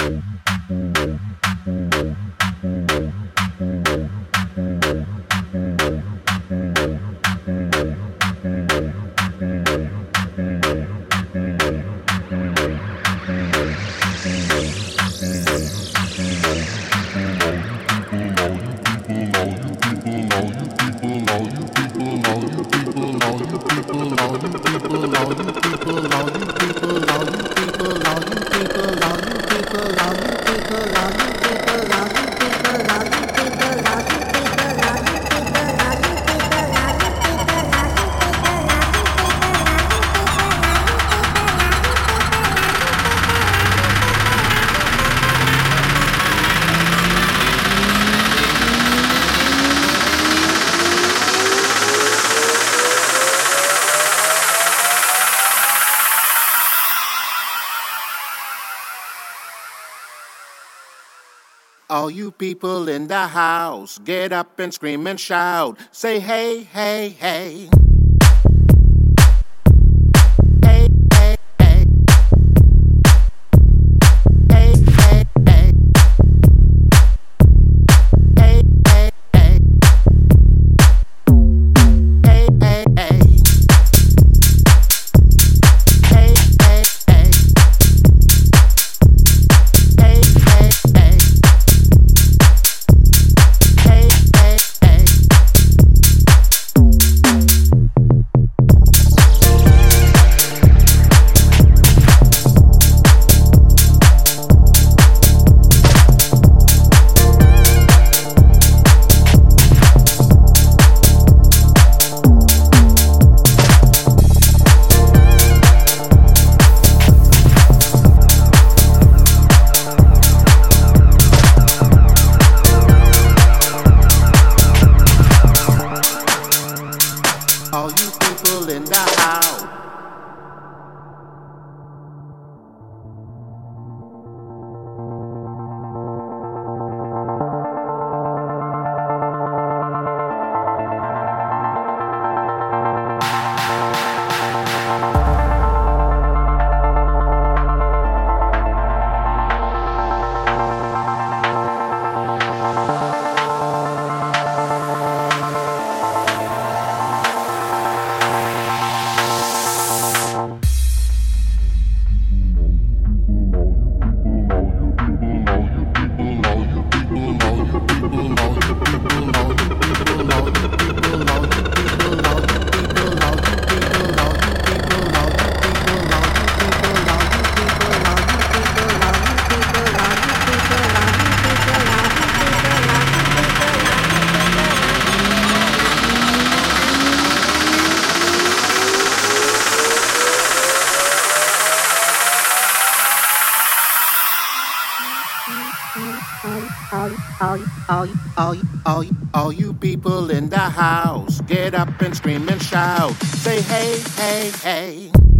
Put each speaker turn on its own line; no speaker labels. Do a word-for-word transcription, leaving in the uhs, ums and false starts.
All you people in the house, get up and scream and shout. Say hey, hey, hey. Hey, hey, hey. Hey, hey, hey. Hey, hey, hey. Hey, hey, hey. Hey, hey, hey. Hey, hey, hey. All you people in the house. All, all, all, all, all, all you people in the house, get up and scream and shout. Say hey, hey, hey.